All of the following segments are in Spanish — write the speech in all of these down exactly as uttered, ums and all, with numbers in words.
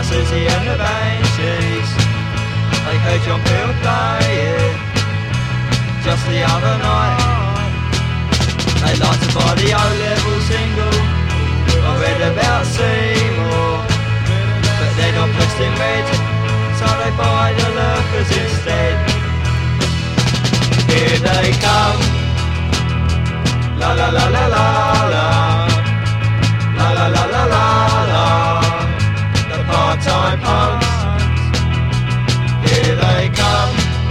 Susie and the Banshees. They heard John Peel play it just the other night. They like to buy the O-level single. I read about Seymour, but they're not pressed in red, so they buy the lurkers instead. Here they come, la la la la la la, la la la la la la, the part-time punks. Here they come,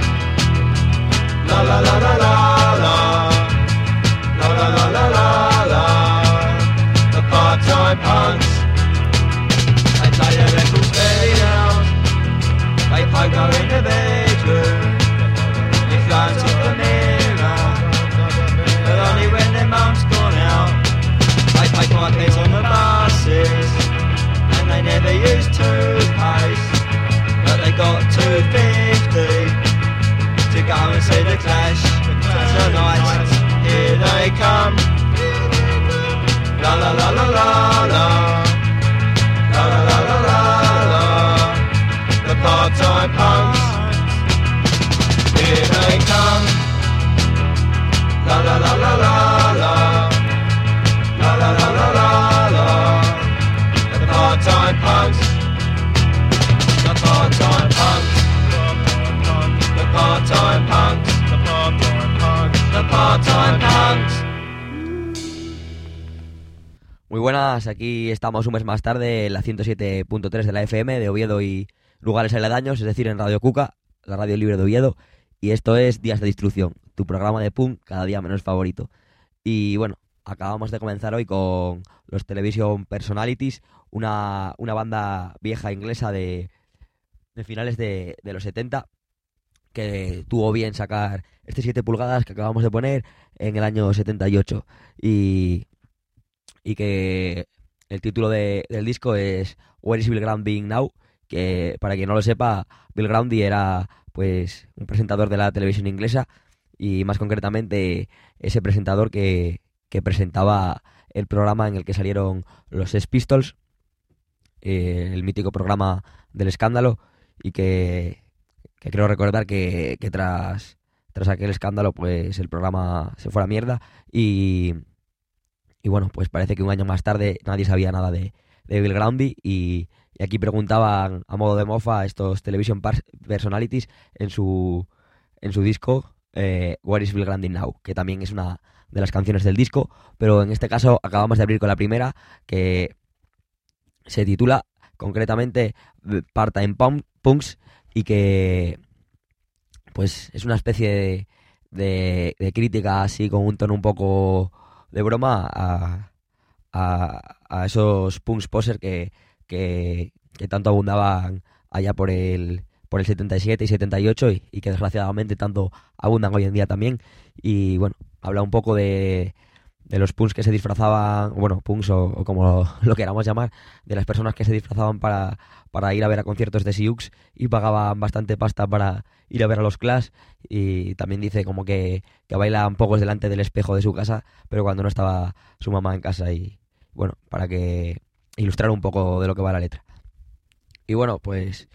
la la la la la la, la la la la la la, the part-time punks. They play the records very loud, they pogo in the bedroom, they glance at the mirror, but only when their mum's gone out. They pay five pence on the buses, and they never use toothpaste, but they got two fifty to go and see the Clash tonight. Here they come, la la la la la la, la la la la la la, the part-time punks. Here they come, la la la la la la, la la la la la la, the part-time punks. The part-time punks, the part-time punks, the part-time punks, the part-time punks. Muy buenas, aquí estamos un mes más tarde en la ciento siete punto tres de la F M de Oviedo y lugares aledaños, es decir, en Radio Cuca, la radio libre de Oviedo, y esto es Días de Destrucción, tu programa de punk cada día menos favorito. Y bueno, acabamos de comenzar hoy con los Television Personalities, una, una banda vieja inglesa de, de finales de, de los setenta, que tuvo bien sacar este siete pulgadas que acabamos de poner en el año setenta y ocho. Y... y que el título de, del disco es Where is Bill Grundy Now, que para quien no lo sepa, Bill Grundy era pues un presentador de la televisión inglesa, y más concretamente ese presentador que, que presentaba el programa en el que salieron los Sex Pistols, eh, el mítico programa del escándalo, y que, que creo recordar que, que tras, tras aquel escándalo pues el programa se fue a la mierda, y... Y bueno, pues parece que un año más tarde nadie sabía nada de, de Bill Grundy, y, y aquí preguntaban a modo de mofa a estos Television Personalities en su en su disco eh, Where is Bill Grundy Now, que también es una de las canciones del disco, pero en este caso acabamos de abrir con la primera, que se titula concretamente Part-Time Punks, y que pues es una especie de, de, de crítica así con un tono un poco de broma a, a, a esos punks poser que, que, que tanto abundaban allá por el por el setenta y siete y setenta y ocho, y, y que desgraciadamente tanto abundan hoy en día también. Y bueno, habla un poco de, de los punks que se disfrazaban, bueno, punks o, o como lo, lo queramos llamar, de las personas que se disfrazaban para, para ir a ver a conciertos de Siux y pagaban bastante pasta para ir a ver a los Clash. Y también dice como que, que bailan pocos delante del espejo de su casa, pero cuando no estaba su mamá en casa, y bueno, para que ilustrar un poco de lo que va la letra. Y bueno, pues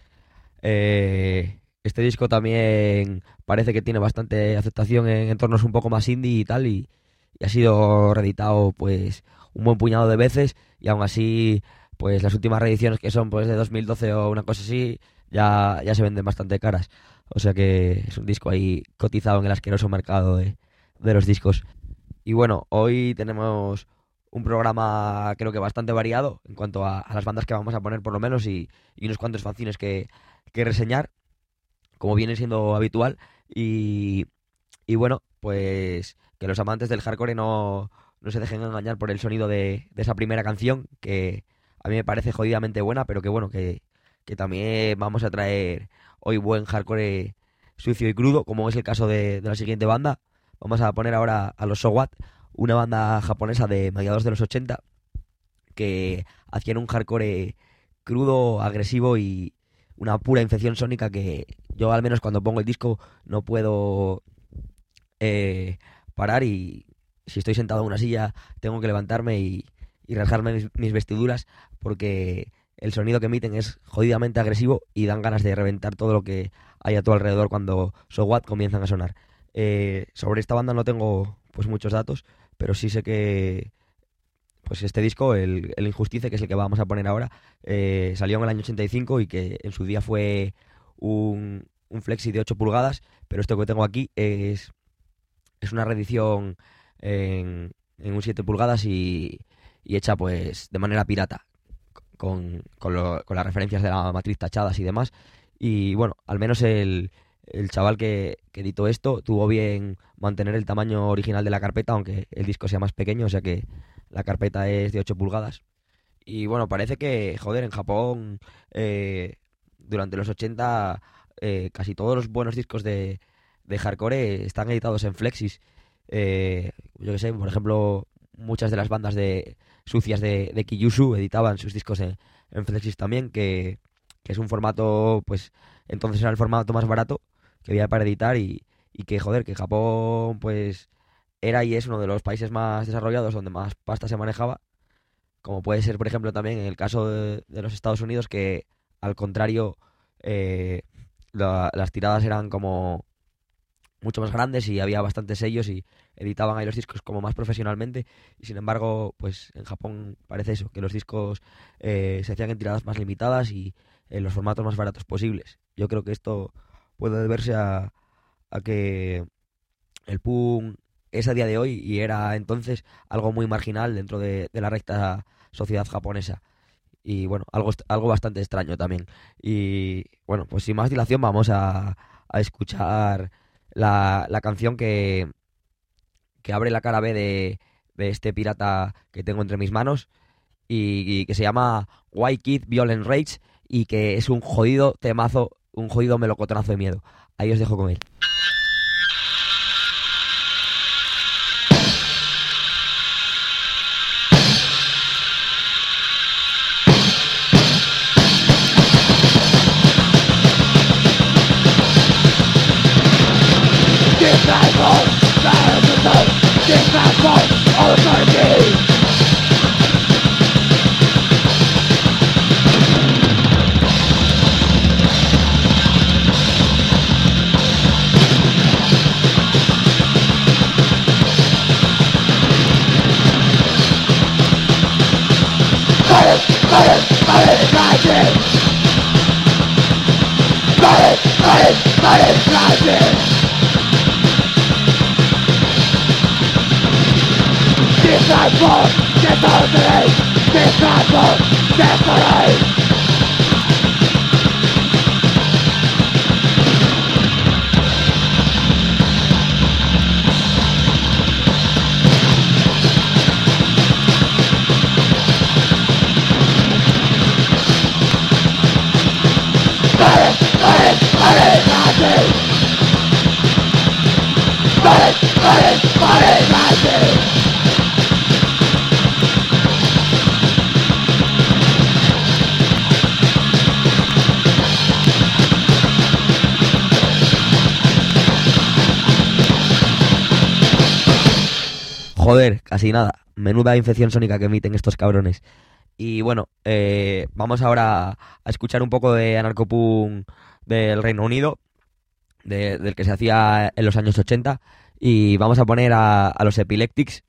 eh, este disco también parece que tiene bastante aceptación en entornos un poco más indie y tal, y, y ha sido reeditado pues un buen puñado de veces, y aún así pues las últimas reediciones, que son pues de dos mil doce o una cosa así, ya, ya se venden bastante caras. O sea que es un disco ahí cotizado en el asqueroso mercado de, de los discos. Y bueno, hoy tenemos un programa creo que bastante variado en cuanto a, a las bandas que vamos a poner por lo menos, y, y unos cuantos fanzines que, que reseñar, como viene siendo habitual. Y, y bueno, pues que los amantes del hardcore no, no se dejen engañar por el sonido de, de esa primera canción, que a mí me parece jodidamente buena, pero que bueno, que, que también vamos a traer hoy buen hardcore sucio y crudo, como es el caso de, de la siguiente banda. Vamos a poner ahora a los So What, una banda japonesa de mediados de los ochenta que hacían un hardcore crudo, agresivo y una pura infección sónica que yo, al menos cuando pongo el disco, no puedo eh, parar, y si estoy sentado en una silla tengo que levantarme y, y rasgarme mis, mis vestiduras, porque el sonido que emiten es jodidamente agresivo y dan ganas de reventar todo lo que hay a tu alrededor cuando So What comienzan a sonar. Eh, sobre esta banda no tengo pues muchos datos, pero sí sé que pues este disco, el, el Injustice, que es el que vamos a poner ahora, eh, salió en el año ochenta y cinco y que en su día fue un, un flexi de ocho pulgadas, pero esto que tengo aquí es, es una reedición en, en un siete pulgadas y, y hecha pues de manera pirata, con, con, lo, con las referencias de la matriz tachadas y demás. Y bueno, al menos el, el chaval que, que editó esto tuvo bien mantener el tamaño original de la carpeta, aunque el disco sea más pequeño, o sea que la carpeta es de ocho pulgadas. Y bueno, parece que, joder, en Japón eh, durante los ochenta eh, casi todos los buenos discos de, de hardcore están editados en flexis. Eh, yo que sé, por ejemplo, muchas de las bandas de sucias de, de Kyushu editaban sus discos en, en flexis también, que, que es un formato, pues entonces era el formato más barato que había para editar y, y que, joder, que Japón, pues era y es uno de los países más desarrollados donde más pasta se manejaba, como puede ser, por ejemplo, también en el caso de, de los Estados Unidos, que al contrario, eh, la- las tiradas eran como mucho más grandes y había bastantes sellos y editaban ahí los discos como más profesionalmente. Y sin embargo, pues en Japón parece eso, que los discos eh, se hacían en tiradas más limitadas y en los formatos más baratos posibles. Yo creo que esto puede deberse a, a que el punk es a día de hoy y era entonces algo muy marginal dentro de, de la recta sociedad japonesa. Y bueno, algo, est- algo bastante extraño también. Y bueno, pues sin más dilación vamos a, a escuchar la, la canción que, que abre la cara B de, de este pirata que tengo entre mis manos y, y que se llama Why Kid Violent Rage y que es un jodido temazo, un jodido melocotonazo de miedo. Ahí os dejo con él. Joder, casi nada. Menuda infección sónica que emiten estos cabrones. Y bueno, eh, vamos ahora a escuchar un poco de anarcopunk del Reino Unido, de- del que se hacía en los años ochenta. Y vamos a poner a, a los Epileptics,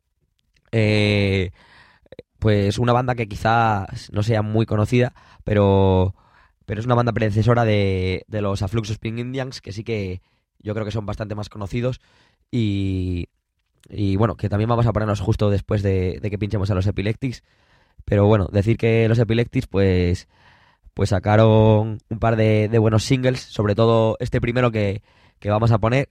eh, pues una banda que quizás no sea muy conocida, pero, pero es una banda predecesora de, de los Afflux Spring Indians, que sí que yo creo que son bastante más conocidos. Y, y bueno, que también vamos a ponernos justo después de, de que pinchemos a los Epileptics. Pero bueno, decir que los Epileptics pues, pues sacaron un par de, de buenos singles, sobre todo este primero que, que vamos a poner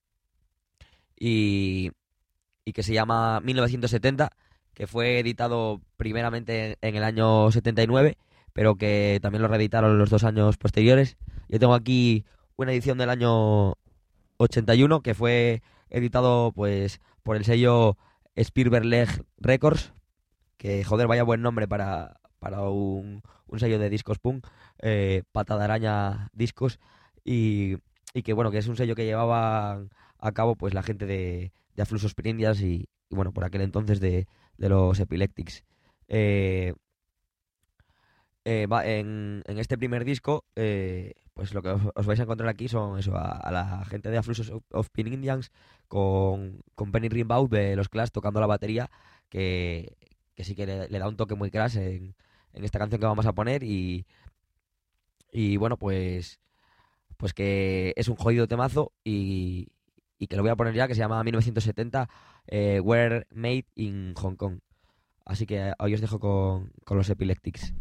y, y que se llama mil novecientos setenta, que fue editado primeramente en el año setenta y nueve, pero que también lo reeditaron los dos años posteriores. Yo tengo aquí una edición del año ochenta y uno que fue editado pues por el sello Spielberg Leg Records, que joder, vaya buen nombre para, para un, un sello de discos punk, eh, Pata de Araña Discos, y, y que bueno, que es un sello que llevaba a cabo pues la gente de, de Afflux Sprindias y, y bueno, por aquel entonces de, de los Epileptics. Eh, eh, va, en, en este primer disco, eh, pues lo que os, os vais a encontrar aquí son eso, a, a la gente de Affluxus of, of Pin Indians con, con Penny Rimbaud de los Clash tocando la batería, que, que sí que le, le da un toque muy crash en, en esta canción que vamos a poner y, y bueno, pues, pues que es un jodido temazo y, y que lo voy a poner ya, que se llama mil novecientos setenta, eh, Were Made in Hong Kong. Así que hoy os dejo con, con los Epileptics.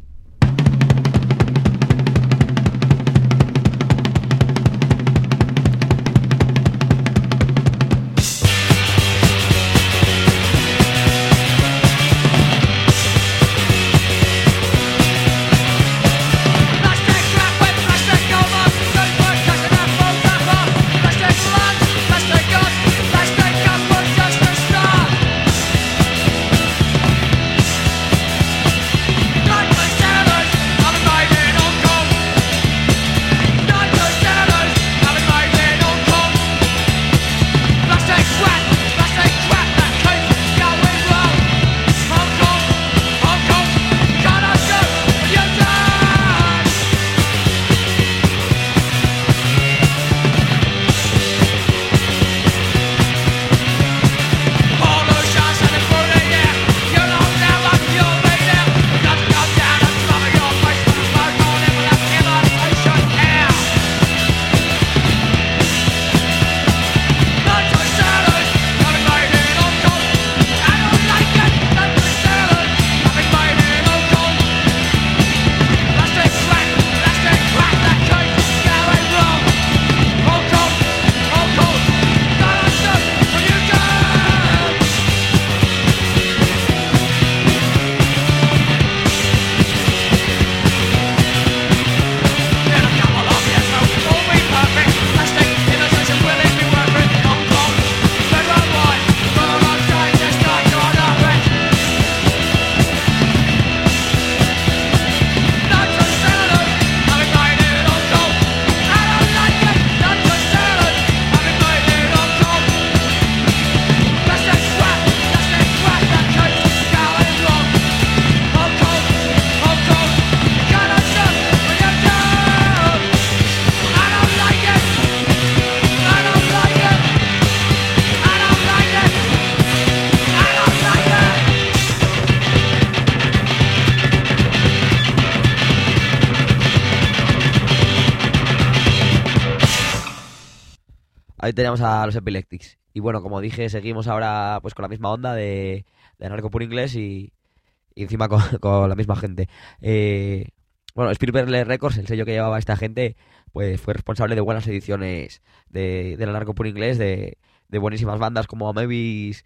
Ahí teníamos a los Epileptics. Y bueno, como dije, seguimos ahora pues con la misma onda de, de Narco Puro Inglés y, y encima con, con la misma gente. Eh, bueno, Spirit Records, el sello que llevaba esta gente, pues fue responsable de buenas ediciones de, de la Narco Puro Inglés, de, de buenísimas bandas como Amebis,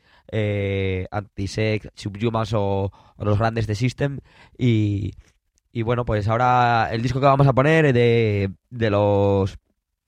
eh, Antisec, Subhumans o, o los grandes de System. Y, y bueno, pues ahora el disco que vamos a poner de, de los...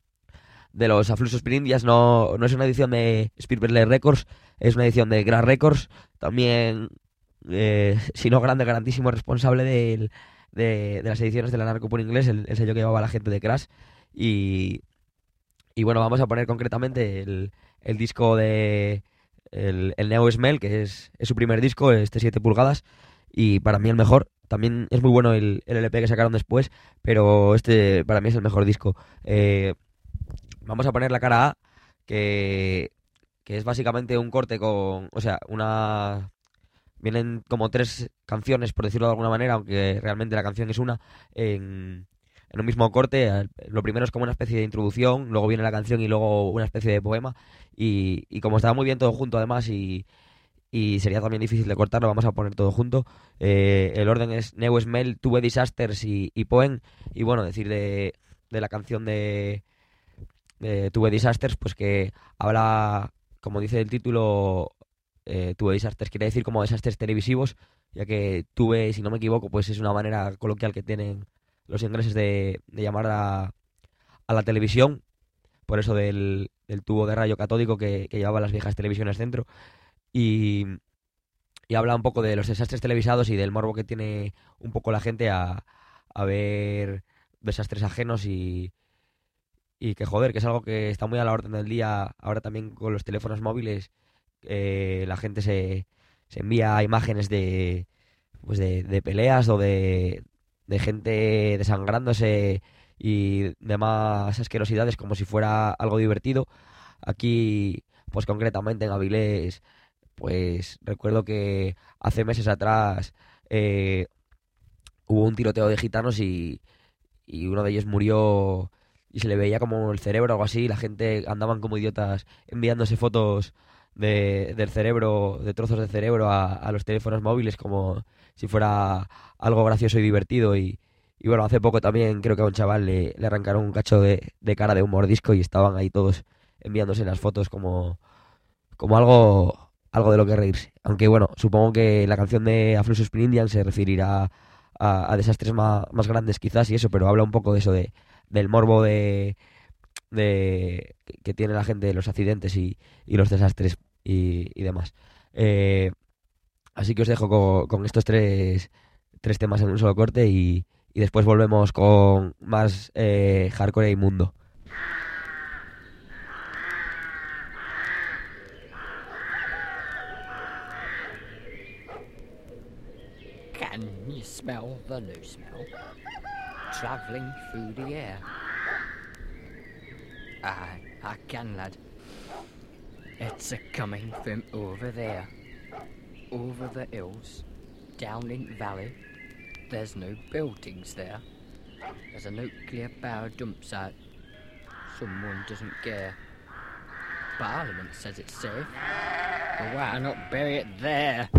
de los Affluxus Pin Indians no, no es una edición de Spirit Records, es una edición de Grand Records, también, eh, si no grande, grandísimo responsable de, de, de las ediciones de la Narco Puro Inglés, el, el sello que llevaba la gente de Crash. Y, y bueno, vamos a poner concretamente el, el disco de el, el Neo Smell, que es, es su primer disco, este siete pulgadas, y para mí el mejor. También es muy bueno el, el L P que sacaron después, pero este para mí es el mejor disco. Eh, Vamos a poner la cara A, que, que es básicamente un corte con... O sea, una... Vienen como tres canciones, por decirlo de alguna manera, aunque realmente la canción es una, en, en un mismo corte. Lo primero es como una especie de introducción, luego viene la canción y luego una especie de poema. Y, y como está muy bien todo junto, además, y, y sería también difícil de cortarlo, vamos a poner todo junto. Eh, el orden es Neo Smell, Tuve Disasters y, y Poem. Y bueno, decir de, de la canción de... Eh, Tuve Disasters, pues que habla, como dice el título, eh, Tuve Disasters quiere decir como desastres televisivos, ya que tuve, si no me equivoco, pues es una manera coloquial que tienen los ingleses de, de llamar a, a la televisión, por eso del, del tubo de rayo catódico que, que llevaban las viejas televisiones dentro, y, y habla un poco de los desastres televisados y del morbo que tiene un poco la gente a, a ver desastres ajenos y Y que joder, que es algo que está muy a la orden del día. Ahora también con los teléfonos móviles, eh, la gente se, se envía imágenes de pues de, de peleas o de de gente desangrándose y demás asquerosidades como si fuera algo divertido. Aquí, pues concretamente en Avilés, pues recuerdo que hace meses atrás eh, hubo un tiroteo de gitanos y, y uno de ellos murió y se le veía como el cerebro o algo así, y la gente andaban como idiotas enviándose fotos de, del cerebro, de trozos de cerebro a, a los teléfonos móviles como si fuera algo gracioso y divertido. Y, y bueno, hace poco también creo que a un chaval le, le arrancaron un cacho de, de cara de un mordisco y estaban ahí todos enviándose las fotos como, como algo, algo de lo que reírse. Aunque bueno, supongo que la canción de A Fluxus Spin Indian se referirá a, a desastres más, más grandes quizás y eso, pero habla un poco de eso, de del morbo de, de que tiene la gente de los accidentes y, y los desastres y, y demás. Eh, así que os dejo con, con estos tres, tres temas en un solo corte y, y después volvemos con más eh, hardcore e inmundo. Can you smell the new smell travelling through the air? Aye, I can, lad. It's a coming from over there, over the hills, down in valley. There's no buildings there. There's a nuclear power dump site. Someone doesn't care. Parliament says it's safe. Well, why not bury it there?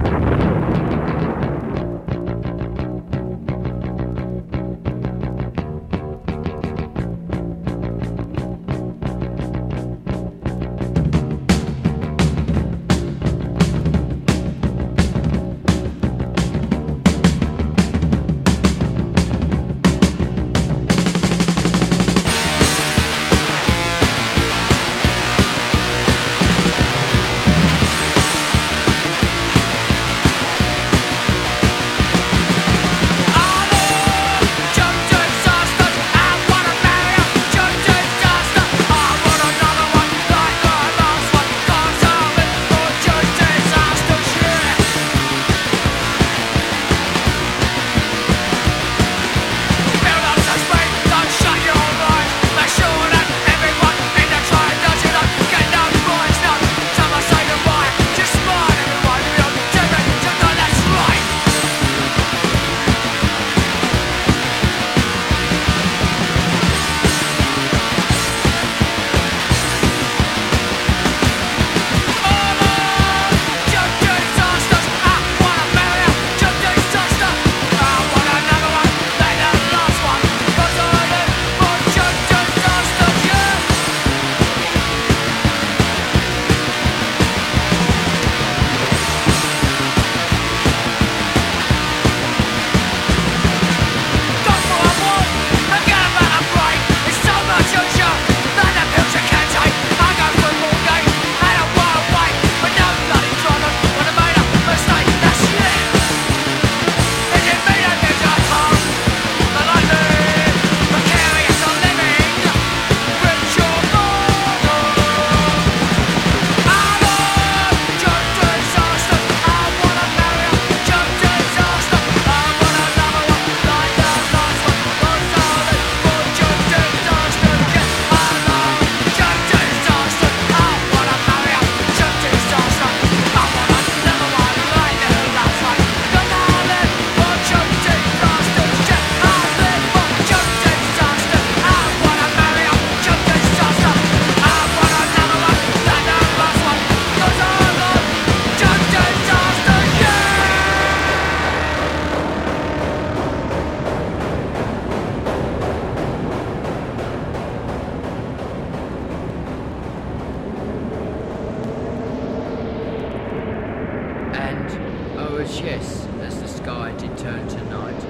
Yes, as the sky did turn to night,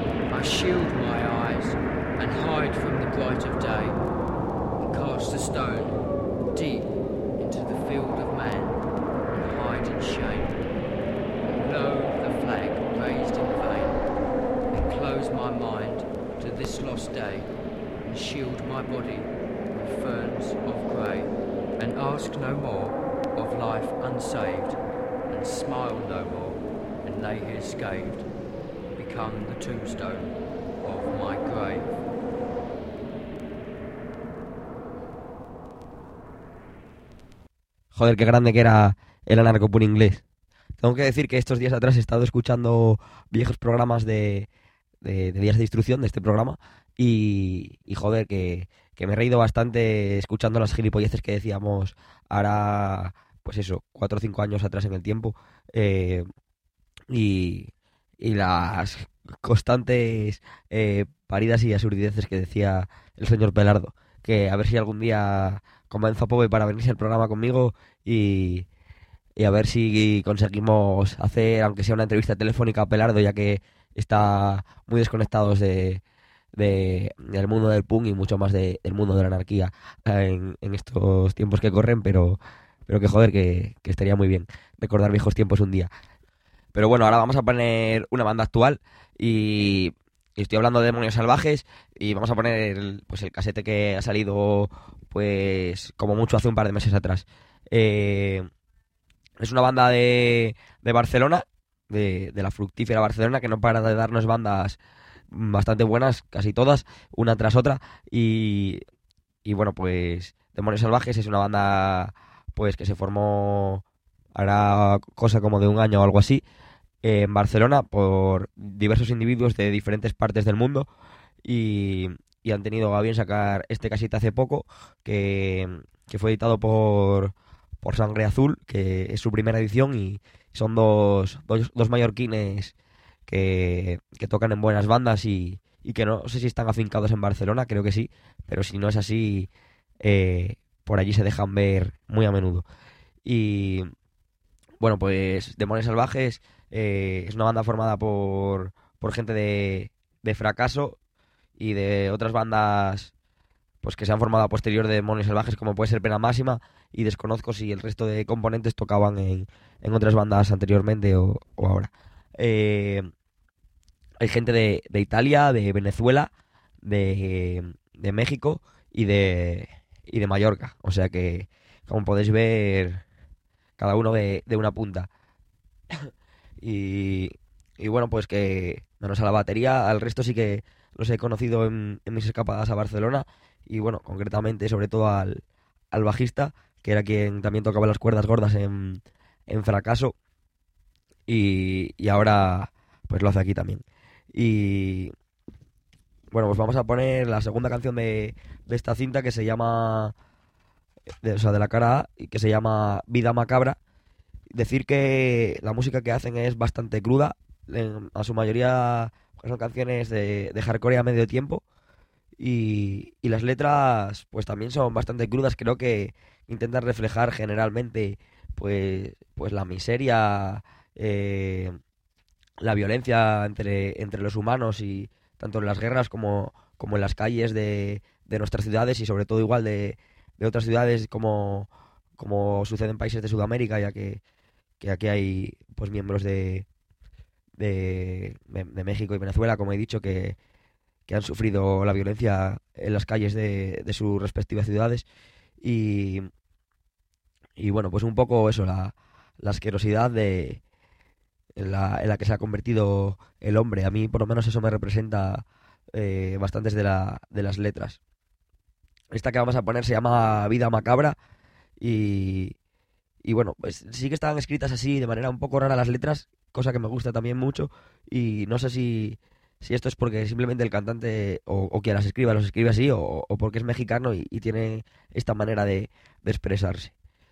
I shield my eyes and hide from the bright of day, and cast a stone deep into the field of man, and hide in shame. And lo, the flag raised in vain, and close my mind to this lost day, and shield my body with ferns of grey, and ask no more of life unsaved, and smile no more, and lay here scathed, become the tombstone grave. Joder, qué grande que era el anarcopunk inglés. Tengo que decir que estos días atrás he estado escuchando viejos programas de, de, de Días de Instrucción, de este programa, y, y joder, que, que me he reído bastante escuchando las gilipolleces que decíamos ahora, pues eso, cuatro o cinco años atrás en el tiempo, eh, y, y las constantes eh, paridas y absurdices que decía el señor Pelardo, que a ver si algún día convenzo a Pobe para venirse al programa conmigo y... y a ver si conseguimos hacer, aunque sea una entrevista telefónica a Pelardo, ya que está muy desconectados de, de del mundo del punk y mucho más de, del mundo de la anarquía en, en estos tiempos que corren, pero, pero que joder, que, que estaría muy bien recordar viejos tiempos un día. Pero bueno, ahora vamos a poner una banda actual y, y estoy hablando de Demonios Salvajes y vamos a poner el, pues el casete que ha salido pues como mucho hace un par de meses atrás. Eh... Es una banda de, de Barcelona, de, de la fructífera Barcelona, que no para de darnos bandas bastante buenas, casi todas, una tras otra. Y, y bueno, pues Demonios Salvajes es una banda pues que se formó hará cosa como de un año o algo así, eh, en Barcelona por diversos individuos de diferentes partes del mundo. Y, y han tenido a bien sacar este casete hace poco, que, que fue editado por... por Sangre Azul, que es su primera edición y son dos, dos, dos mallorquines que, que tocan en buenas bandas y, y que no sé si están afincados en Barcelona, creo que sí, pero si no es así, eh, por allí se dejan ver muy a menudo. Y bueno, pues Demonios Salvajes eh, es una banda formada por, por gente de, de Fracaso y de otras bandas pues que se han formado a posterior de Demonios Salvajes, como puede ser Pena Máxima, y desconozco si el resto de componentes tocaban en, en otras bandas anteriormente o, o ahora. Eh, hay gente de, de Italia, de Venezuela, de, de México y de, y de Mallorca. O sea que, como podéis ver, cada uno de, de una punta. y, y bueno, pues que menos a la batería, al resto sí que los he conocido en, en mis escapadas a Barcelona. Y bueno, concretamente sobre todo al, al bajista, que era quien también tocaba las cuerdas gordas en, en Fracaso, y, y ahora pues lo hace aquí también. Y bueno, pues vamos a poner la segunda canción de, de esta cinta, que se llama, de, o sea, de la cara A, y que se llama Vida Macabra. Decir que la música que hacen es bastante cruda, en, a su mayoría pues son canciones de, de hardcore a medio tiempo. Y, y las letras pues también son bastante crudas. Creo que intentan reflejar generalmente pues, pues la miseria, eh, la violencia entre, entre los humanos, y tanto en las guerras como, como en las calles de, de nuestras ciudades, y sobre todo igual de, de otras ciudades como, como sucede en países de Sudamérica, ya que, que aquí hay pues miembros de, de, de México y Venezuela, como he dicho, que que han sufrido la violencia en las calles de, de sus respectivas ciudades. Y, y bueno, pues un poco eso, la, la asquerosidad de, en, la, en la que se ha convertido el hombre. A mí por lo menos eso me representa eh, bastantes de, la, de las letras. Esta que vamos a poner se llama Vida Macabra y, y bueno, pues sí que están escritas así de manera un poco rara las letras, cosa que me gusta también mucho, y no sé si... si esto es porque simplemente el cantante o, o quien las escriba los escribe así, o, o porque es mexicano y, y tiene esta manera de, de expresarse.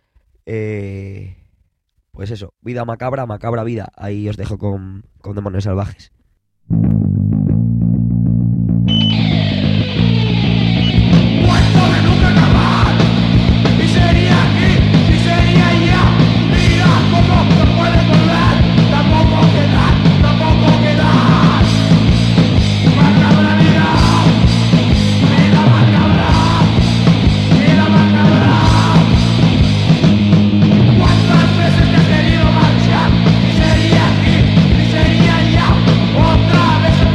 Eh, pues eso, Vida Macabra, Macabra Vida. Ahí os dejo con, con Demonios Salvajes. Otra vez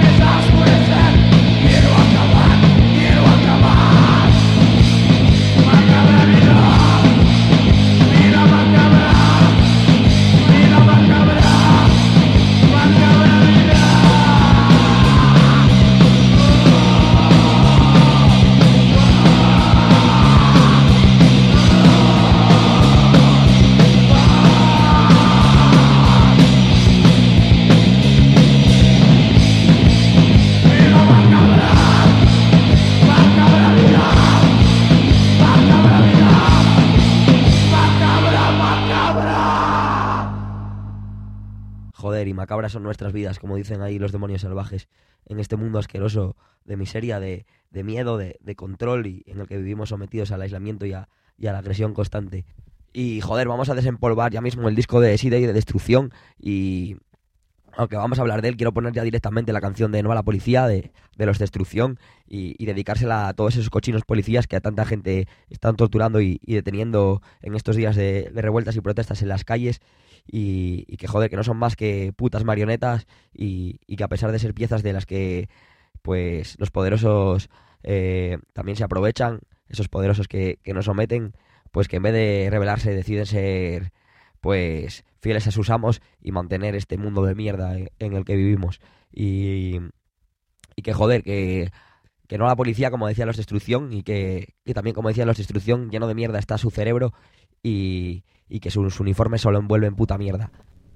joder, y macabras son nuestras vidas, como dicen ahí los demonios salvajes, en este mundo asqueroso de miseria, de, de miedo, de, de control, y en el que vivimos sometidos al aislamiento y a, y a la agresión constante. Y joder, vamos a desempolvar ya mismo el disco de Sida y de Destrucción, y aunque vamos a hablar de él, quiero poner ya directamente la canción de No a la Policía, de, de los Destrucción, y, y dedicársela a todos esos cochinos policías que a tanta gente están torturando y, y deteniendo en estos días de, de revueltas y protestas en las calles, y, y que joder, que no son más que putas marionetas, y, y que a pesar de ser piezas de las que pues los poderosos eh, también se aprovechan, esos poderosos que, que nos someten, pues que en vez de rebelarse deciden ser pues fieles a sus amos y mantener este mundo de mierda en, en el que vivimos. Y, y que joder, que, que no a la policía, como decía los Destrucción, y que, que también, como decía los Destrucción, lleno de mierda está su cerebro, y, y que sus uniformes solo envuelven puta mierda.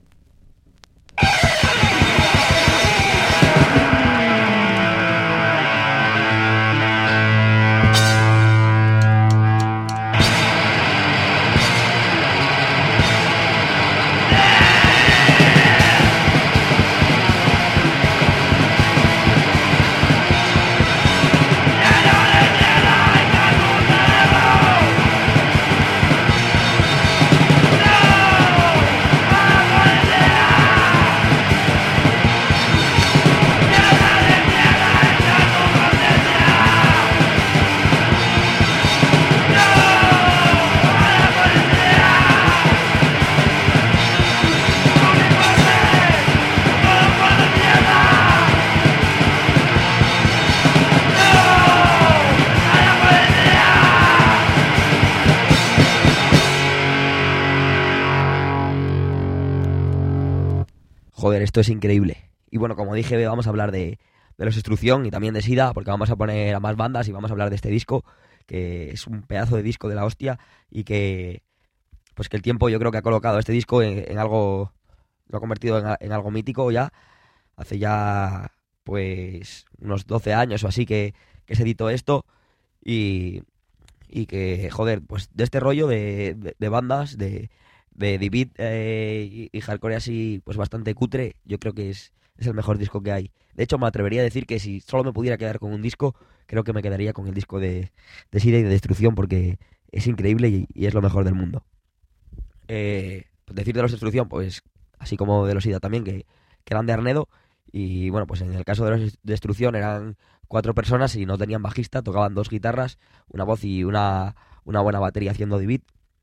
Joder, esto es increíble. Y bueno, como dije, vamos a hablar de, de los Destrucción y también de Sida, porque vamos a poner a más bandas y vamos a hablar de este disco, que es un pedazo de disco de la hostia, y que pues que el tiempo yo creo que ha colocado este disco en, en algo, lo ha convertido en, en algo mítico ya. Hace ya pues unos doce años o así que, que se editó esto, y, y que, joder, pues de este rollo de, de, de bandas, de... de D-Beat eh, y, y hardcore así, pues bastante cutre, yo creo que es, es el mejor disco que hay. De hecho, me atrevería a decir que si solo me pudiera quedar con un disco, creo que me quedaría con el disco de, de Sida y de Destrucción, porque es increíble y, y es lo mejor del mundo. Eh, pues decir de los Destrucción, pues así como de los Sida también, que, que eran de Arnedo, y bueno, pues en el caso de los Destrucción eran cuatro personas y no tenían bajista, tocaban dos guitarras, una voz y una, una buena batería haciendo D-Beat.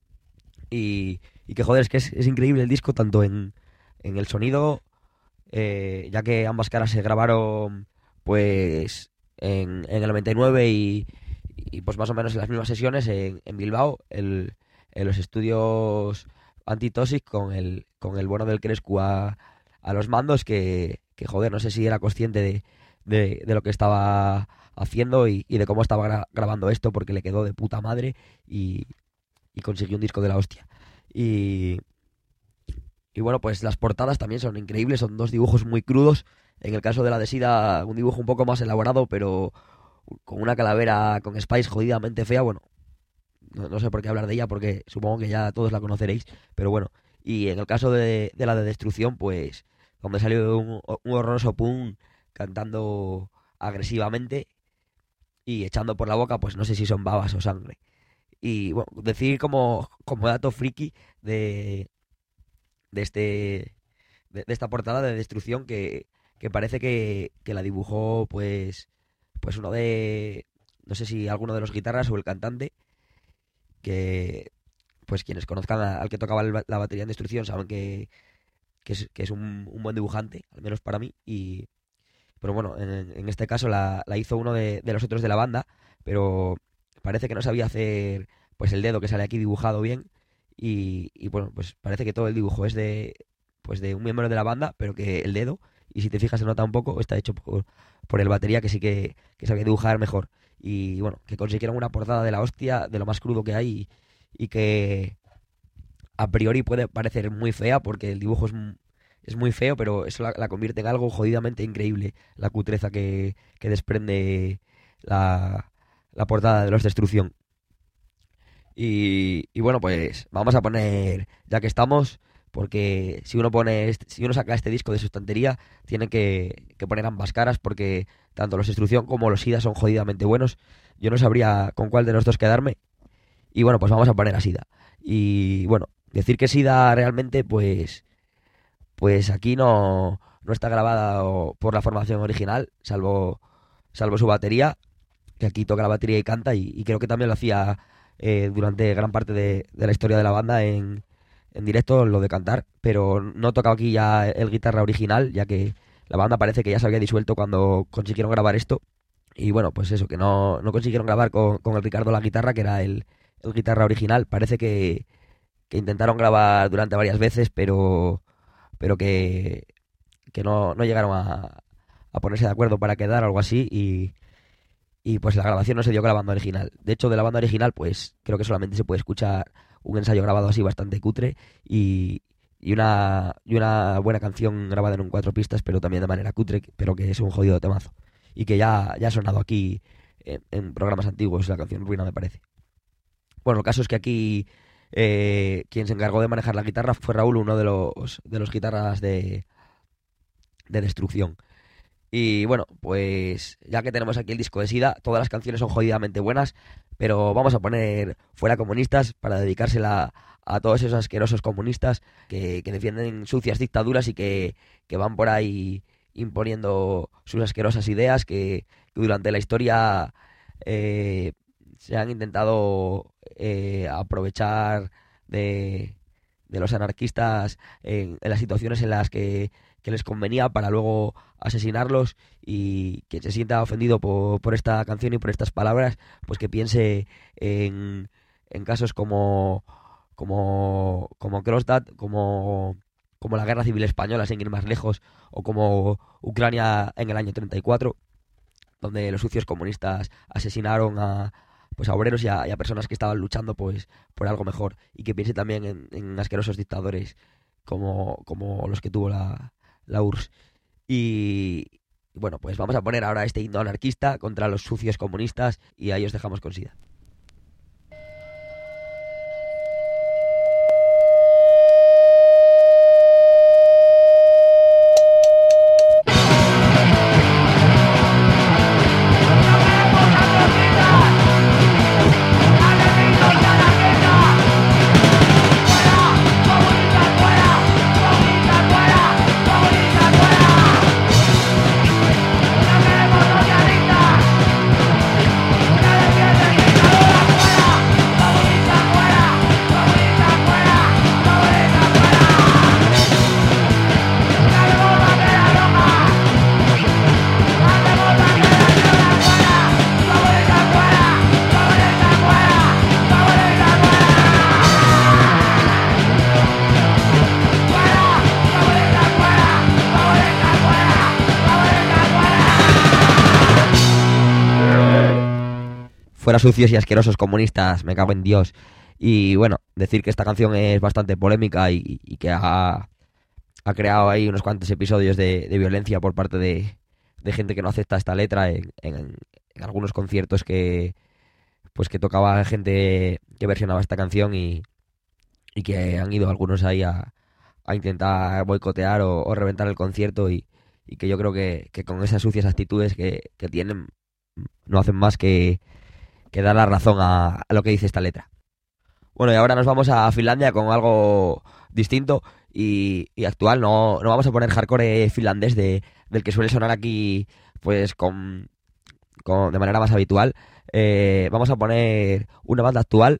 Y, y que joder, es que es, es increíble el disco, tanto en, en el sonido, eh, ya que ambas caras se grabaron pues en, en el noventa y nueve y, y pues más o menos en las mismas sesiones en, en Bilbao, el, en los estudios Antitoxic, con el, con el bueno del Crescu a, a los mandos, que, que joder, no sé si era consciente de, de, de lo que estaba haciendo y, y de cómo estaba gra- grabando esto, porque le quedó de puta madre y... y consiguió un disco de la hostia. Y, y bueno, pues las portadas también son increíbles, son dos dibujos muy crudos. En el caso de la de Sida, un dibujo un poco más elaborado, pero con una calavera con Spice jodidamente fea. Bueno, no, no sé por qué hablar de ella, porque supongo que ya todos la conoceréis, pero bueno. Y en el caso de, de la de Destrucción, pues donde salió un, un horroroso punk cantando agresivamente y echando por la boca, pues no sé si son babas o sangre. Y bueno, decir como, como dato friki de, de este de, de esta portada de Destrucción, que, que parece que, que la dibujó pues pues uno de, no sé si alguno de los guitarras o el cantante, que pues quienes conozcan a- al que tocaba el ba- la batería en Destrucción saben que, que es, que es un, un buen dibujante, al menos para mí. Y pero bueno, en, en este caso la, la hizo uno de, de los otros de la banda, pero parece que no sabía hacer pues el dedo que sale aquí dibujado bien, y, y bueno, pues parece que todo el dibujo es de pues de un miembro de la banda, pero que el dedo, y si te fijas se nota un poco, está hecho por, por el batería, que sí que, que sabía dibujar mejor. Y bueno, que consiguieron una portada de la hostia, de lo más crudo que hay, y, y que a priori puede parecer muy fea porque el dibujo es, m- es muy feo, pero eso la, la convierte en algo jodidamente increíble, la cutreza que, que desprende la, la portada de los Destrucción. Y, y bueno, pues vamos a poner, ya que estamos, porque si uno pone este- si uno saca este disco de su estantería, tiene que, que poner ambas caras, porque tanto los Destrucción como los SIDA son jodidamente buenos. Yo no sabría con cuál de los dos quedarme. Y bueno, pues vamos a poner a SIDA. Y bueno, decir que SIDA realmente, pues, pues aquí no, no está grabada o- por la formación original, salvo, salvo su batería, que aquí toca la batería y canta, y, y creo que también lo hacía eh, durante gran parte de, de la historia de la banda en, en directo, lo de cantar, pero no toca aquí ya el guitarra original, ya que la banda parece que ya se había disuelto cuando consiguieron grabar esto. Y bueno, pues eso, que no, no consiguieron grabar con, con el Ricardo la guitarra, que era el, el guitarra original. Parece que, que intentaron grabar durante varias veces, pero, pero que, que no, no llegaron a, a ponerse de acuerdo para quedar o algo así, y, y pues la grabación no se dio con la banda original. De hecho, de la banda original, pues creo que solamente se puede escuchar un ensayo grabado así bastante cutre, y, y una, y una buena canción grabada en un cuatro pistas, pero también de manera cutre, pero que es un jodido temazo. Y que ya, ya ha sonado aquí en, en programas antiguos, la canción Ruina, me parece. Bueno, el caso es que aquí eh, quien se encargó de manejar la guitarra fue Raúl, uno de los, de los guitarras de, de Destrucción. Y bueno, pues ya que tenemos aquí el disco de SIDA, todas las canciones son jodidamente buenas, pero vamos a poner Fuera Comunistas para dedicársela a todos esos asquerosos comunistas que, que defienden sucias dictaduras y que, que van por ahí imponiendo sus asquerosas ideas que, que durante la historia eh, se han intentado eh, aprovechar de, de los anarquistas en, en las situaciones en las que, que les convenía para luego asesinarlos. Y quien se sienta ofendido por, por esta canción y por estas palabras, pues que piense en, en casos como como como Kronstadt, como como la Guerra Civil Española, sin ir más lejos, o como Ucrania en el año treinta y cuatro, donde los sucios comunistas asesinaron a pues a obreros y a, y a personas que estaban luchando pues por algo mejor. Y que piense también en, en asquerosos dictadores como, como los que tuvo la, la U R S S. Y bueno, pues vamos a poner ahora este himno anarquista contra los sucios comunistas, y ahí os dejamos con SIDA. Fuera sucios y asquerosos comunistas, me cago en Dios. Y bueno, decir que esta canción es bastante polémica y, y que ha, ha creado ahí unos cuantos episodios de, de violencia por parte de, de gente que no acepta esta letra en, en, en algunos conciertos que pues que tocaba gente que versionaba esta canción, y, y que han ido algunos ahí a, a intentar boicotear o, o reventar el concierto, y, y que yo creo que, que con esas sucias actitudes que, que tienen no hacen más que que da la razón a, a lo que dice esta letra. Bueno, y ahora nos vamos a Finlandia con algo distinto y, y actual. No, no vamos a poner hardcore finlandés de, del que suele sonar aquí pues con, con de manera más habitual. Eh, vamos a poner una banda actual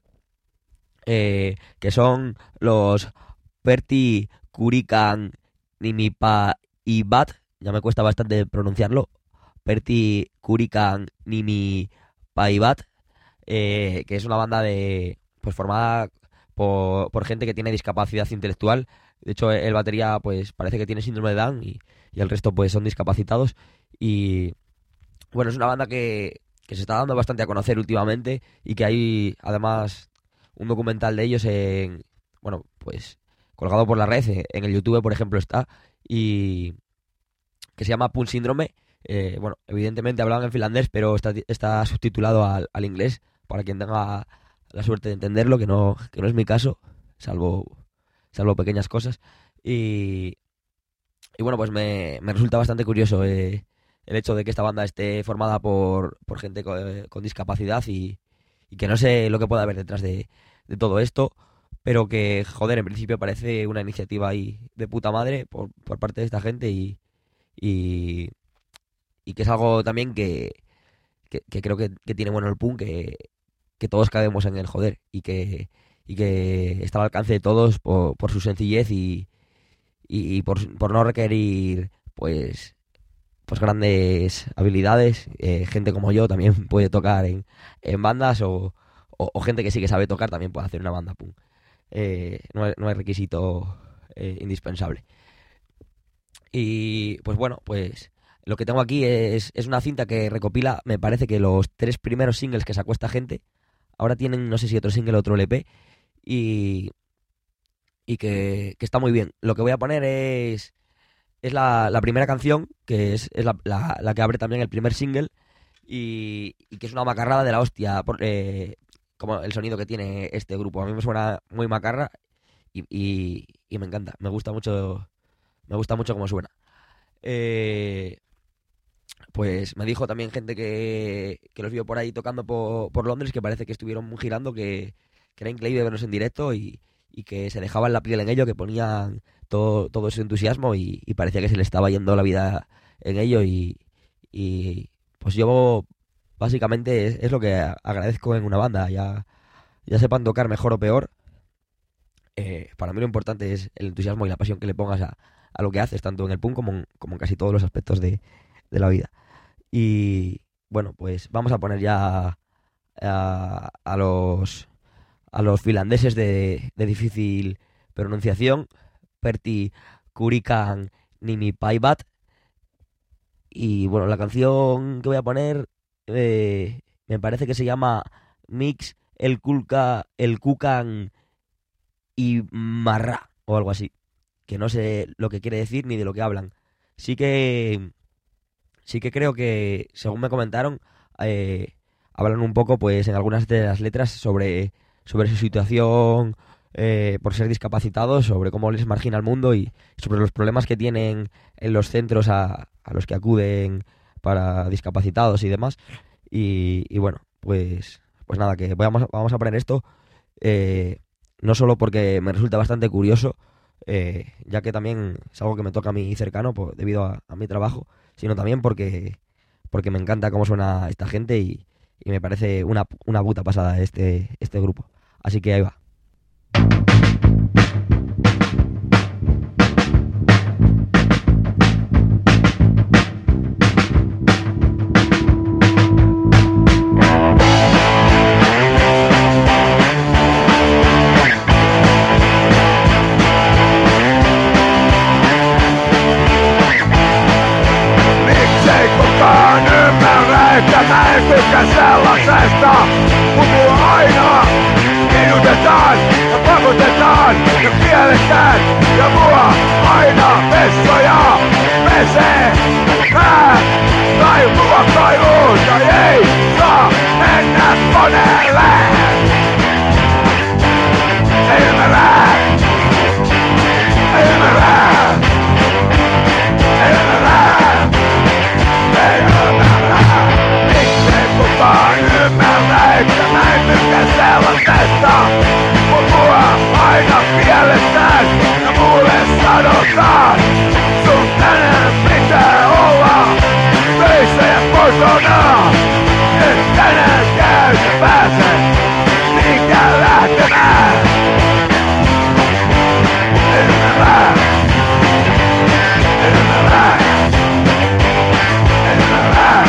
eh, que son los Pertti Kurikan Nimipaivat. Ya me cuesta bastante pronunciarlo. Pertti Kurikan Nimipaivat. Eh, que es una banda de pues formada por, por gente que tiene discapacidad intelectual. De hecho, el batería pues parece que tiene síndrome de Down, y, y el resto pues son discapacitados. Y bueno, es una banda que, que se está dando bastante a conocer últimamente, y que hay además un documental de ellos en, bueno, pues colgado por la red, en el YouTube por ejemplo está, y que se llama Pun Síndrome. Eh, bueno, evidentemente hablaban en finlandés, pero está, está subtitulado al, al inglés, para quien tenga la suerte de entenderlo, que no, que no es mi caso, salvo salvo pequeñas cosas. Y, y bueno, pues me, me resulta bastante curioso eh, el hecho de que esta banda esté formada por, por gente con, con discapacidad y, y que no sé lo que pueda haber detrás de, de todo esto, pero que, joder, en principio parece una iniciativa ahí de puta madre por, por parte de esta gente y, y, y que es algo también que, que, que creo que, que tiene bueno el punk, que, que todos cabemos en el joder y que, y que está al alcance de todos por, por su sencillez y, y, y por, por no requerir pues pues grandes habilidades. Eh, gente como yo también puede tocar en, en bandas o, o, o gente que sí que sabe tocar también puede hacer una banda punk. Eh, no, es, no es requisito eh, indispensable. Y pues bueno, pues lo que tengo aquí es, es una cinta que recopila, me parece que los tres primeros singles que sacó esta gente. Ahora tienen, no sé si otro single o otro L P. Y, y que, que está muy bien. Lo que voy a poner es, es la, la primera canción, que es, es la, la, la que abre también el primer single. Y, y que es una macarrada de la hostia. Por, eh, como el sonido que tiene este grupo. A mí me suena muy macarra y, y, y me encanta. Me gusta mucho, me gusta mucho cómo suena. Eh, pues me dijo también gente que, que los vio por ahí tocando por, por Londres, que parece que estuvieron girando, que, que era increíble verlos en directo y, y que se dejaban la piel en ello, que ponían todo, todo ese entusiasmo y, y parecía que se le estaba yendo la vida en ello y, y pues yo básicamente es, es lo que agradezco en una banda, ya, ya sepan tocar mejor o peor. Eh, para mí lo importante es el entusiasmo y la pasión que le pongas a, a lo que haces, tanto en el punk como en, como en casi todos los aspectos de, de la vida. Y bueno, pues vamos a poner ya a, a los a los finlandeses de, de difícil pronunciación, Pertti Kurikan Nimipaivat. Y bueno, la canción que voy a poner eh, me parece que se llama Mix el Kulka el Kukan y Marra o algo así, que no sé lo que quiere decir ni de lo que hablan. Sí que sí que creo que, según me comentaron, eh, hablan un poco, pues, en algunas de las letras sobre, sobre su situación eh, por ser discapacitados, sobre cómo les margina el mundo y sobre los problemas que tienen en los centros a, a los que acuden para discapacitados y demás. Y, y bueno, pues, pues nada, que vamos, vamos a poner esto, eh, no solo porque me resulta bastante curioso, eh, ya que también es algo que me toca a mí cercano por, debido a, a mi trabajo, sino también porque, porque me encanta cómo suena esta gente y, y me parece una, una puta pasada este, este grupo. Así que ahí va. Sellaisesta, kun mua aina kidutetaan ja pakotetaan ja kielletään ja mua aina vessoja pesee mä tai mua kaivuun tai ei saa mennä koneelle. Ei ymmärrä, ei ymmärrä, ei ymmärrä, ei ymmärrä. Kukaan ymmärrä, että mä en tykkää sellaisesta, kun mua aina kielletään ja mulle sanotaan, sun tänään pitää olla töissä ja kotona. Nyt tänään käy ja pääse mihinkään lähtemään. Ymmärrä, ymmärrä, ymmärrä.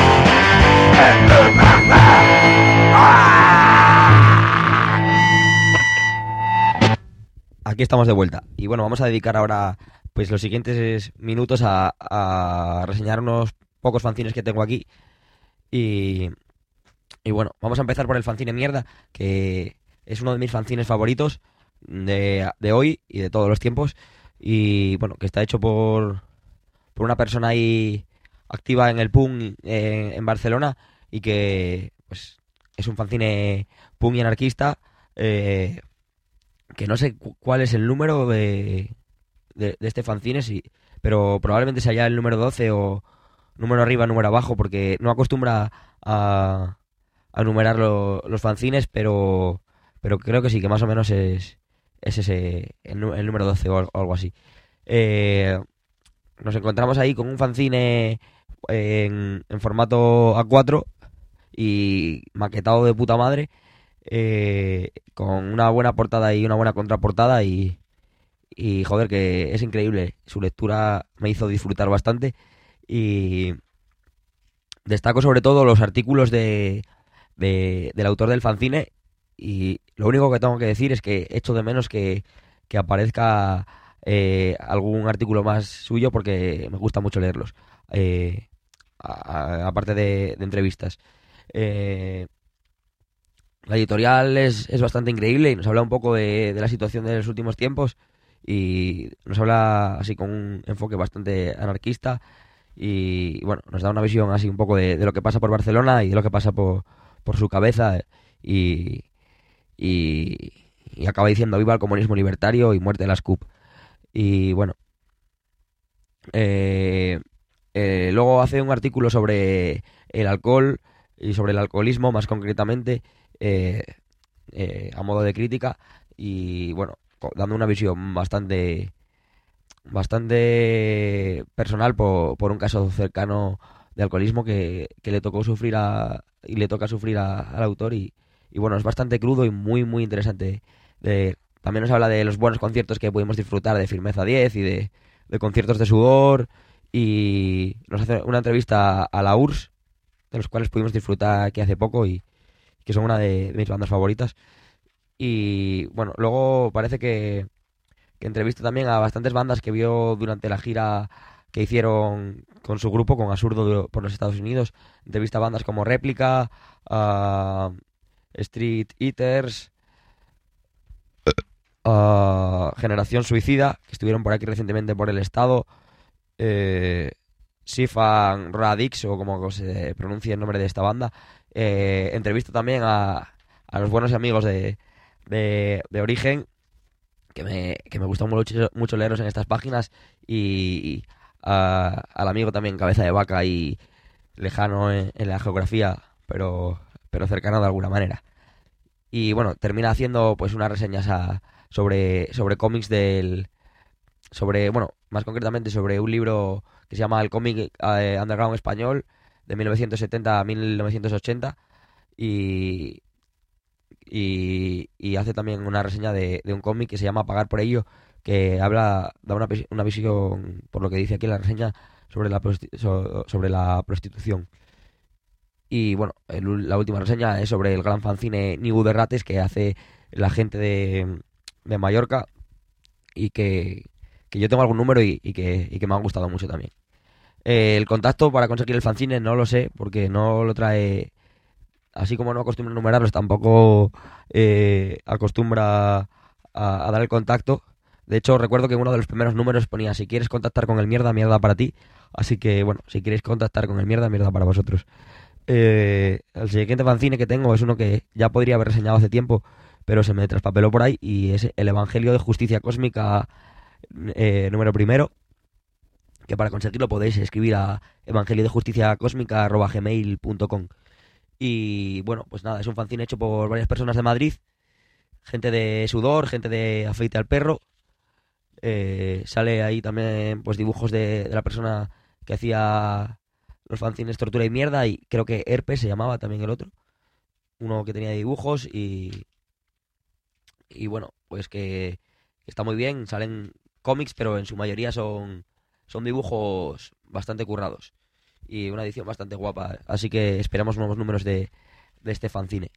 Aquí estamos de vuelta y bueno, vamos a dedicar ahora pues los siguientes minutos a, a reseñar unos pocos fanzines que tengo aquí y, y bueno, vamos a empezar por el fanzine Mierda, que es uno de mis fanzines favoritos de, de hoy y de todos los tiempos y bueno, que está hecho por, por una persona ahí activa en el punk eh, en Barcelona y que pues es un fanzine punk y anarquista, eh, que no sé cu- cuál es el número de, de, de este fanzine, sí, pero probablemente sea ya el número doce o número arriba, número abajo, porque no acostumbra a, a numerar lo- los fanzines, pero, pero creo que sí, que más o menos es, es ese, el, nu- el número doce o, al- o algo así. Eh, Nos encontramos ahí con un fanzine en, en formato A cuatro y maquetado de puta madre, eh, con una buena portada y una buena contraportada y, y joder, que es increíble. Su lectura me hizo disfrutar bastante y destaco sobre todo los artículos de, de- del autor del fanzine y lo único que tengo que decir es que echo de menos que, que aparezca eh, algún artículo más suyo porque me gusta mucho leerlos, eh, a- a- aparte de, de entrevistas. Eh, la editorial es, es bastante increíble y nos habla un poco de, de la situación de los últimos tiempos y nos habla así con un enfoque bastante anarquista y bueno, nos da una visión así un poco de, de lo que pasa por Barcelona y de lo que pasa por, por su cabeza y, y, y acaba diciendo viva el comunismo libertario y muerte a las C U P. Y bueno, eh, eh, luego hace un artículo sobre el alcohol y sobre el alcoholismo más concretamente, eh, eh, a modo de crítica y bueno, co- dando una visión bastante bastante personal por, por un caso cercano de alcoholismo que, que le tocó sufrir a, y le toca sufrir a- al autor y, y bueno, es bastante crudo y muy muy interesante de, también nos habla de los buenos conciertos que pudimos disfrutar de Firmeza diez y de, de conciertos de sudor y nos hace una entrevista a la U R S S de los cuales pudimos disfrutar aquí hace poco y que son una de, de mis bandas favoritas y bueno, luego parece que que entrevista también a bastantes bandas que vio durante la gira que hicieron con su grupo, con Absurdo du- por los Estados Unidos. Entrevista a bandas como Réplica, a Street Eaters, a Generación Suicida, que estuvieron por aquí recientemente por el estado, eh, Sifan Radix, o como se pronuncia el nombre de esta banda. Eh, entrevista también a, a los buenos amigos de, de, de Origen, que me, que me gusta mucho, mucho leerlos en estas páginas y a- al amigo también Cabeza de Vaca y lejano en, en la geografía, pero, pero cercano de alguna manera. Y bueno, termina haciendo pues unas reseñas a- sobre, sobre cómics del... sobre, bueno, más concretamente sobre un libro que se llama El cómic eh, underground español de mil novecientos setenta a mil novecientos ochenta y, y, y hace también una reseña de, de un cómic que se llama Pagar por ello, que habla, da una, vis- una visión, por lo que dice aquí en la reseña, sobre la, prosti- so- sobre la prostitución. Y bueno, el ul- la última reseña es sobre el gran fanzine Nibu de Rates que hace la gente de, de Mallorca y que, que yo tengo algún número y, y que, y que me han gustado mucho también. Eh, el contacto para conseguir el fanzine no lo sé, porque no lo trae, así como no acostumbra a numerarlos, tampoco eh, acostumbra a, a dar el contacto. De hecho, recuerdo que en uno de los primeros números ponía, si quieres contactar con el mierda, mierda para ti. Así que, bueno, si queréis contactar con el mierda, mierda para vosotros. Eh, el siguiente fanzine que tengo es uno que ya podría haber reseñado hace tiempo, pero se me traspapeló por ahí, y es el Evangelio de Justicia Cósmica, eh, número primero, que para conseguirlo podéis escribir a evangelio de justicia cósmica arroba gmail punto com. Y bueno, pues nada, es un fanzine hecho por varias personas de Madrid, gente de sudor, gente de afeite al perro. Eh, sale ahí también pues dibujos de, de la persona que hacía los fanzines Tortura y Mierda, y creo que Herpes se llamaba también el otro, uno que tenía dibujos y, y bueno, pues que está muy bien, salen cómics, pero en su mayoría son, son dibujos bastante currados y una edición bastante guapa, así que esperamos nuevos números de, de este fanzine.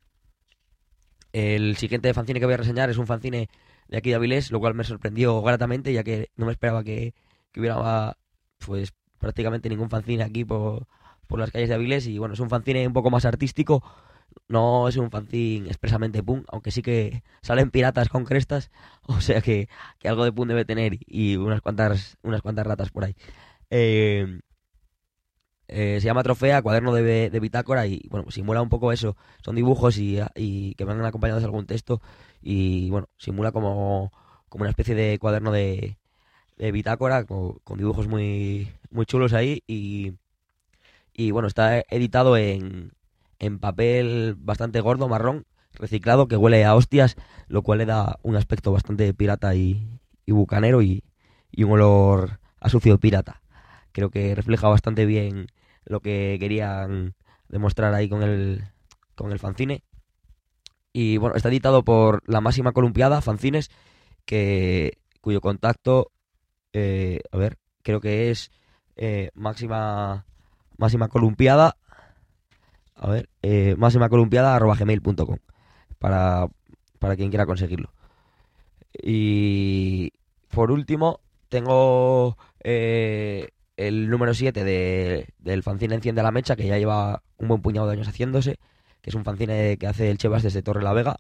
El siguiente fanzine que voy a reseñar es un fanzine de aquí de Avilés, lo cual me sorprendió gratamente, ya que no me esperaba que, que hubiera pues prácticamente ningún fanzine aquí por, por las calles de Avilés. Y bueno, es un fanzine un poco más artístico, no es un fanzine expresamente punk, aunque sí que salen piratas con crestas, o sea que, que algo de punk debe tener y unas cuantas, unas cuantas ratas por ahí. Eh, eh, se llama Trofea, cuaderno de, de bitácora y bueno, pues simula un poco eso. Son dibujos y, y que van acompañados de algún texto y bueno, simula como, como una especie de cuaderno de, de bitácora con, con dibujos muy, muy chulos ahí y, y bueno, está editado en, en papel bastante gordo, marrón, reciclado, que huele a hostias, lo cual le da un aspecto bastante pirata y, y bucanero y, y un olor a sucio pirata. Creo que refleja bastante bien lo que querían demostrar ahí con el, con el fanzine. Y bueno, está editado por La Máxima Columpiada, Fanzines, que, cuyo contacto, eh, a ver, creo que es eh, máxima, máxima columpiada, a ver, eh, máxima columpiada arroba gmail punto com para, para quien quiera conseguirlo. Y por último, tengo eh, el número siete de, del fanzine Enciende la Mecha, que ya lleva un buen puñado de años haciéndose, que es un fanzine que hace el Chevas desde Torre la Vega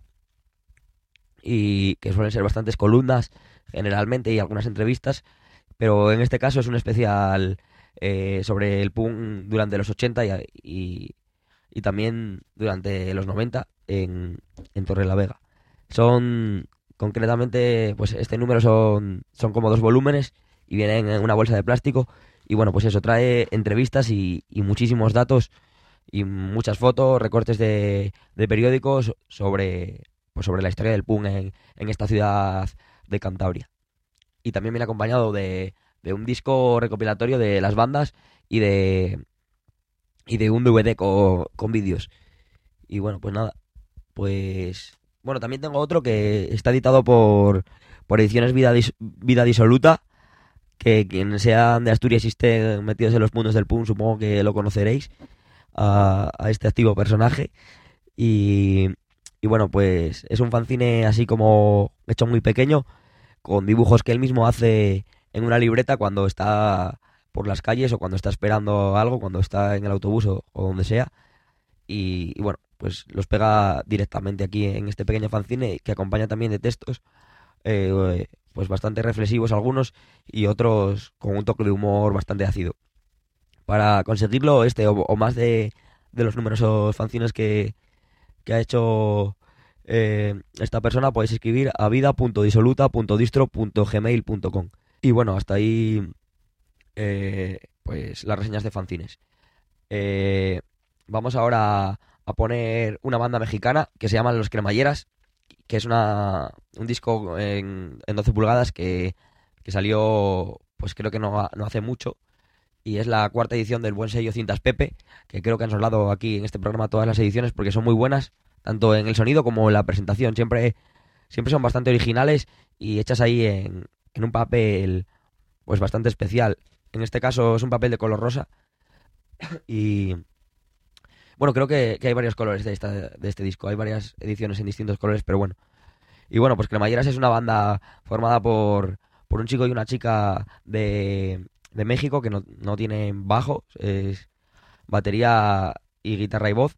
y que suelen ser bastantes columnas generalmente y algunas entrevistas, pero en este caso es un especial eh, sobre el punk durante los ochenta y, y, y también durante los noventa en, en Torre la Vega. Son, concretamente, pues este número son, son como dos volúmenes y vienen en una bolsa de plástico y bueno, pues eso, trae entrevistas y, y muchísimos datos y muchas fotos, recortes de, de periódicos sobre, pues sobre la historia del punk en, en esta ciudad de Cantabria. Y también viene acompañado de, de un disco recopilatorio de las bandas y de y de un D V D con, con vídeos. Y bueno, pues nada, pues bueno, también tengo otro que está editado por, por Ediciones Vida, Dis, Vida Disoluta, que quienes sean de Asturias y estén metidos en los mundos del punk supongo que lo conoceréis. A, a este activo personaje y, y bueno, pues es un fanzine así como hecho muy pequeño con dibujos que él mismo hace en una libreta cuando está por las calles o cuando está esperando algo, cuando está en el autobús o, o donde sea y, y bueno, pues los pega directamente aquí en este pequeño fanzine que acompaña también de textos eh, pues bastante reflexivos algunos y otros con un toque de humor bastante ácido. Para conseguirlo, este o, o más de, de los numerosos fanzines que, que ha hecho eh, esta persona, podéis escribir a vida punto disoluta punto distro punto gmail punto com. Y bueno, hasta ahí eh, pues las reseñas de fanzines. Eh, vamos ahora a poner una banda mexicana que se llama Los Cremalleras, que es una un disco en, en doce pulgadas que, que salió, pues creo que no, no hace mucho. Y es la cuarta edición del buen sello Cintas Pepe, que creo que han solado aquí en este programa todas las ediciones porque son muy buenas, tanto en el sonido como en la presentación. Siempre, siempre son bastante originales y hechas ahí en, en un papel pues bastante especial. En este caso es un papel de color rosa. Y bueno, creo que, que hay varios colores de, esta, de este disco. Hay varias ediciones en distintos colores, pero bueno. Y bueno, pues Cremalleras es una banda formada por, por un chico y una chica de... de México que no, no tienen bajo, es batería y guitarra y voz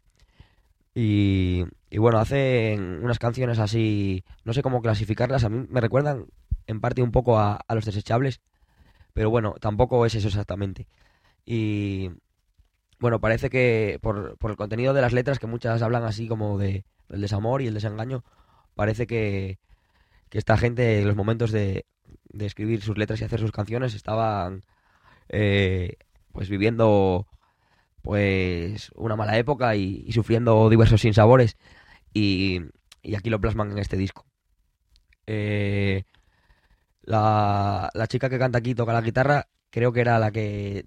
y, y bueno, hacen unas canciones así, no sé cómo clasificarlas, a mí me recuerdan en parte un poco a, a Los Desechables, pero bueno, tampoco es eso exactamente. Y bueno, parece que por, por el contenido de las letras, que muchas hablan así como de el desamor y el desengaño, parece que, que esta gente en los momentos de, de escribir sus letras y hacer sus canciones estaban Eh, pues viviendo pues una mala época y, y sufriendo diversos sinsabores y, y aquí lo plasman en este disco. Eh, la, la chica que canta aquí toca la guitarra, creo que era la que